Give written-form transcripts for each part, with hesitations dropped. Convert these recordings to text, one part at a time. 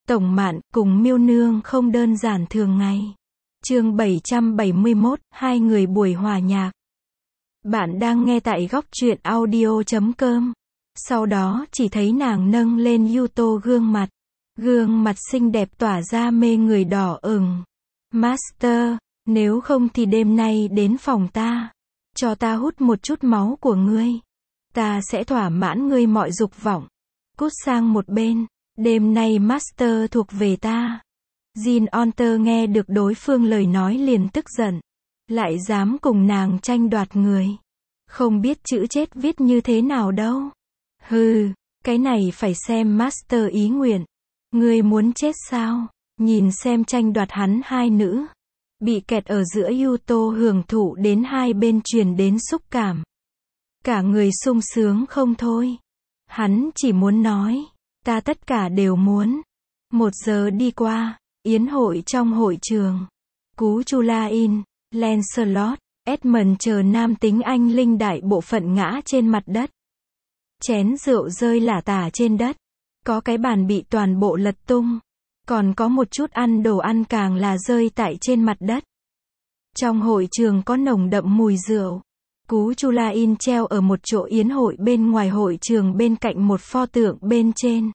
Tổng Mạn cùng Miêu Nương không đơn giản thường ngày. Chương 771, hai người buổi hòa nhạc. Bạn đang nghe tại góc truyện audio.com. Sau đó chỉ thấy nàng nâng lên Yuto gương mặt xinh đẹp tỏa ra mê người đỏ ửng. Master, nếu không thì đêm nay đến phòng ta, cho ta hút một chút máu của ngươi. Ta sẽ thỏa mãn ngươi mọi dục vọng. Cút sang một bên, đêm nay Master thuộc về ta. Jin Onter nghe được đối phương lời nói liền tức giận. Lại dám cùng nàng tranh đoạt người. Không biết chữ chết viết như thế nào đâu. Hừ, cái này phải xem Master ý nguyện. Ngươi muốn chết sao? Nhìn xem tranh đoạt hắn hai nữ. Bị kẹt ở giữa Yuto hưởng thụ đến hai bên truyền đến xúc cảm. Cả người sung sướng không thôi. Hắn chỉ muốn nói, ta tất cả đều muốn. 1 giờ đi qua, yến hội trong hội trường. Cú Chulain, Lancelot, Edmund chờ nam tính anh linh đại bộ phận ngã trên mặt đất. Chén rượu rơi lả tả trên đất. Có cái bàn bị toàn bộ lật tung. Còn có một chút đồ ăn càng là rơi tại trên mặt đất. Trong hội trường có nồng đậm mùi rượu. Cú Chulain treo ở một chỗ yến hội bên ngoài hội trường bên cạnh một pho tượng bên trên.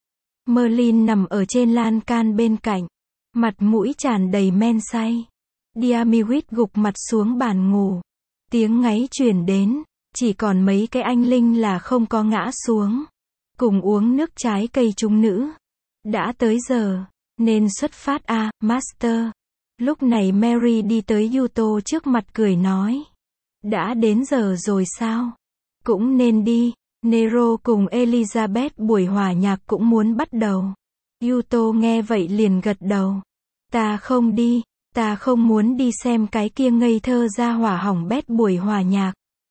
Merlin nằm ở trên lan can bên cạnh. Mặt mũi tràn đầy men say. Diamywit gục mặt xuống bàn ngủ. Tiếng ngáy truyền đến. Chỉ còn mấy cái anh linh là không có ngã xuống. Cùng uống nước trái cây chúng nữ. Đã tới giờ. Nên xuất phát Master. Lúc này Mary đi tới Yuto trước mặt cười nói. Đã đến giờ rồi sao? Cũng nên đi. Nero cùng Elizabeth buổi hòa nhạc cũng muốn bắt đầu. Yuto nghe vậy liền gật đầu. Ta không đi. Ta không muốn đi xem cái kia ngây thơ ra hỏa hỏng bét buổi hòa nhạc.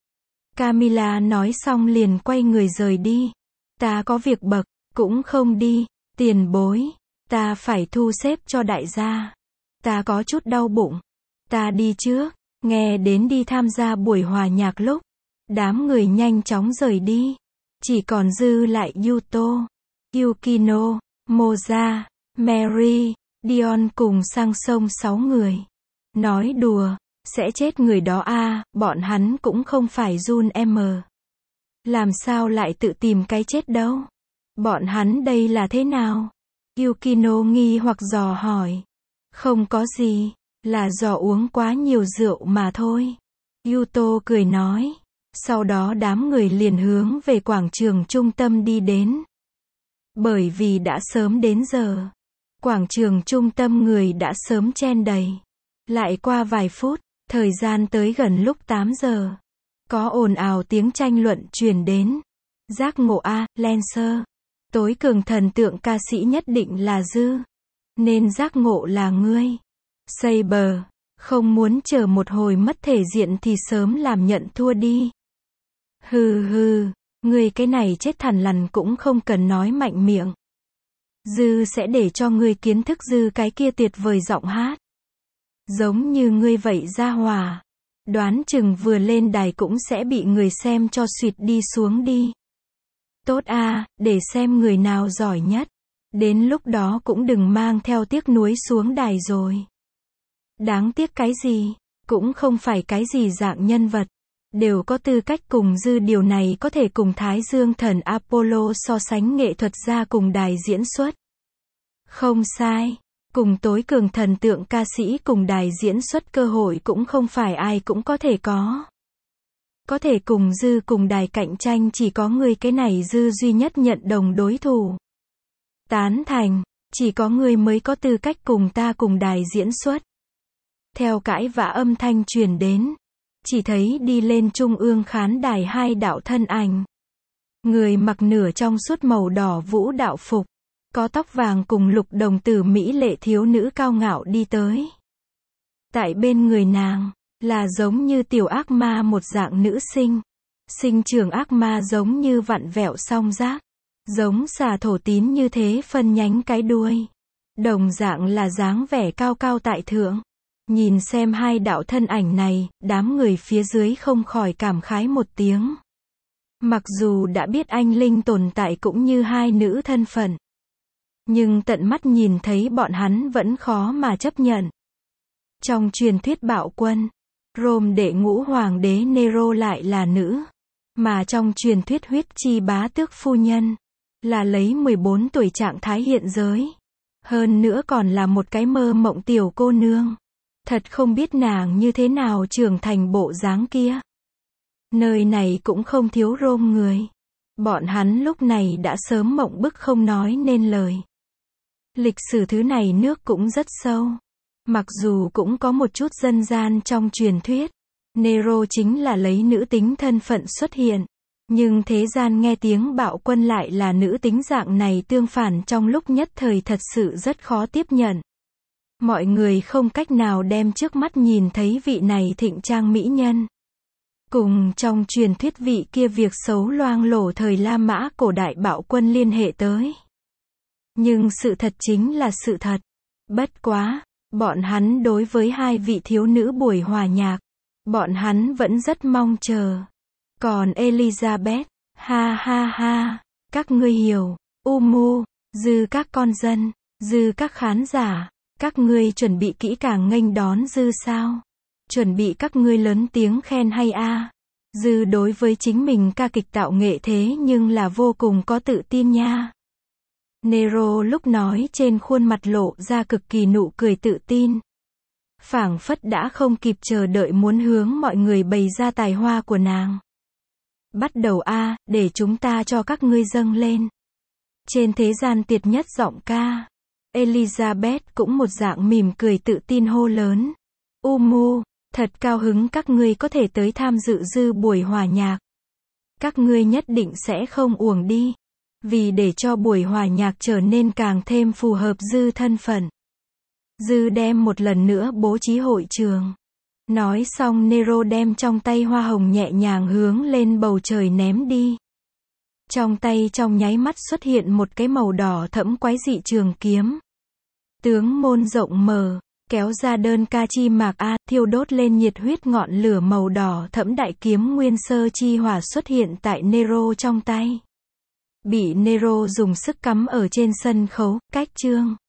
Camilla nói xong liền quay người rời đi. Ta có việc bậc, cũng không đi. Tiền bối. Ta phải thu xếp cho đại gia. Ta có chút đau bụng. Ta đi trước. Nghe đến đi tham gia buổi hòa nhạc lúc. Đám người nhanh chóng rời đi. Chỉ còn dư lại Yuto, Yukino, Moza, Mary, Dion cùng sang sông 6 người. Nói đùa, sẽ chết người đó bọn hắn cũng không phải Jun. Làm sao lại tự tìm cái chết đâu? Bọn hắn đây là thế nào? Yukino nghi hoặc dò hỏi. Không có gì, là do uống quá nhiều rượu mà thôi. Yuto cười nói. Sau đó đám người liền hướng về quảng trường trung tâm đi đến. Bởi vì đã sớm đến giờ. Quảng trường trung tâm người đã sớm chen đầy. Lại qua vài phút, thời gian tới gần lúc 8 giờ. Có ồn ào tiếng tranh luận truyền đến. Giác ngộ Lancer. Tối cường thần tượng ca sĩ nhất định là Dư. Nên giác ngộ là ngươi. Saber. Không muốn chờ một hồi mất thể diện thì sớm làm nhận thua đi. Hừ, ngươi cái này chết thằn lằn cũng không cần nói mạnh miệng. Dư sẽ để cho ngươi kiến thức Dư cái kia tuyệt vời giọng hát. Giống như ngươi vậy ra hòa. Đoán chừng vừa lên đài cũng sẽ bị người xem cho suýt đi xuống đi. Tốt để xem người nào giỏi nhất. Đến lúc đó cũng đừng mang theo tiếc nuối xuống đài rồi. Đáng tiếc cái gì, cũng không phải cái gì dạng nhân vật. Đều có tư cách cùng Dư, điều này có thể cùng Thái Dương thần Apollo so sánh nghệ thuật gia cùng đài diễn xuất. Không sai, cùng tối cường thần tượng ca sĩ cùng đài diễn xuất cơ hội cũng không phải ai cũng có thể có. Có thể cùng Dư cùng đài cạnh tranh chỉ có người cái này Dư duy nhất nhận đồng đối thủ. Tán thành, chỉ có người mới có tư cách cùng ta cùng đài diễn xuất. Theo cãi vã âm thanh truyền đến. Chỉ thấy đi lên trung ương khán đài hai đạo thân ảnh. Người mặc nửa trong suốt màu đỏ vũ đạo phục. Có tóc vàng cùng lục đồng tử mỹ lệ thiếu nữ cao ngạo đi tới. Tại bên người nàng, là giống như tiểu ác ma một dạng nữ sinh. Sinh trưởng ác ma giống như vặn vẹo song giác. Giống xà thổ tín như thế phân nhánh cái đuôi. Đồng dạng là dáng vẻ cao cao tại thượng. Nhìn xem hai đạo thân ảnh này, đám người phía dưới không khỏi cảm khái một tiếng. Mặc dù đã biết anh linh tồn tại cũng như hai nữ thân phận. Nhưng tận mắt nhìn thấy bọn hắn vẫn khó mà chấp nhận. Trong truyền thuyết bạo quân, Rome đệ ngũ hoàng đế Nero lại là nữ. Mà trong truyền thuyết huyết chi bá tước phu nhân, là lấy 14 tuổi trạng thái hiện giới. Hơn nữa còn là một cái mơ mộng tiểu cô nương. Thật không biết nàng như thế nào trưởng thành bộ dáng kia. Nơi này cũng không thiếu Rome người. Bọn hắn lúc này đã sớm mộng bức không nói nên lời. Lịch sử thứ này nước cũng rất sâu. Mặc dù cũng có một chút dân gian trong truyền thuyết, Nero chính là lấy nữ tính thân phận xuất hiện. Nhưng thế gian nghe tiếng bạo quân lại là nữ tính dạng này tương phản trong lúc nhất thời thật sự rất khó tiếp nhận. Mọi người không cách nào đem trước mắt nhìn thấy vị này thịnh trang mỹ nhân. Cùng trong truyền thuyết vị kia việc xấu loang lổ thời La Mã cổ đại bạo quân liên hệ tới. Nhưng sự thật chính là sự thật. Bất quá, bọn hắn đối với hai vị thiếu nữ buổi hòa nhạc, bọn hắn vẫn rất mong chờ. Còn Elizabeth, ha ha ha, các ngươi hiểu, dư các con dân, dư các khán giả, các ngươi chuẩn bị kỹ càng nghênh đón dư sao? Chuẩn bị các ngươi lớn tiếng khen hay a? Dư đối với chính mình ca kịch tạo nghệ thế nhưng là vô cùng có tự tin nha. Nero lúc nói trên khuôn mặt lộ ra cực kỳ nụ cười tự tin. Phảng phất đã không kịp chờ đợi muốn hướng mọi người bày ra tài hoa của nàng. Bắt đầu a, để chúng ta cho các ngươi dâng lên. Trên thế gian tuyệt nhất giọng ca. Elizabeth cũng một dạng mỉm cười tự tin hô lớn. Thật cao hứng các ngươi có thể tới tham dự dư buổi hòa nhạc. Các ngươi nhất định sẽ không uổng đi. Vì để cho buổi hòa nhạc trở nên càng thêm phù hợp dư thân phận. Dư đem một lần nữa bố trí hội trường. Nói xong Nero đem trong tay hoa hồng nhẹ nhàng hướng lên bầu trời ném đi. Trong tay trong nháy mắt xuất hiện một cái màu đỏ thẫm quái dị trường kiếm. Tướng môn rộng mở, kéo ra đơn ca chi mạc a, thiêu đốt lên nhiệt huyết ngọn lửa màu đỏ thẫm đại kiếm nguyên sơ chi hỏa xuất hiện tại Nero trong tay. Bị Nero dùng sức cắm ở trên sân khấu, cách chương.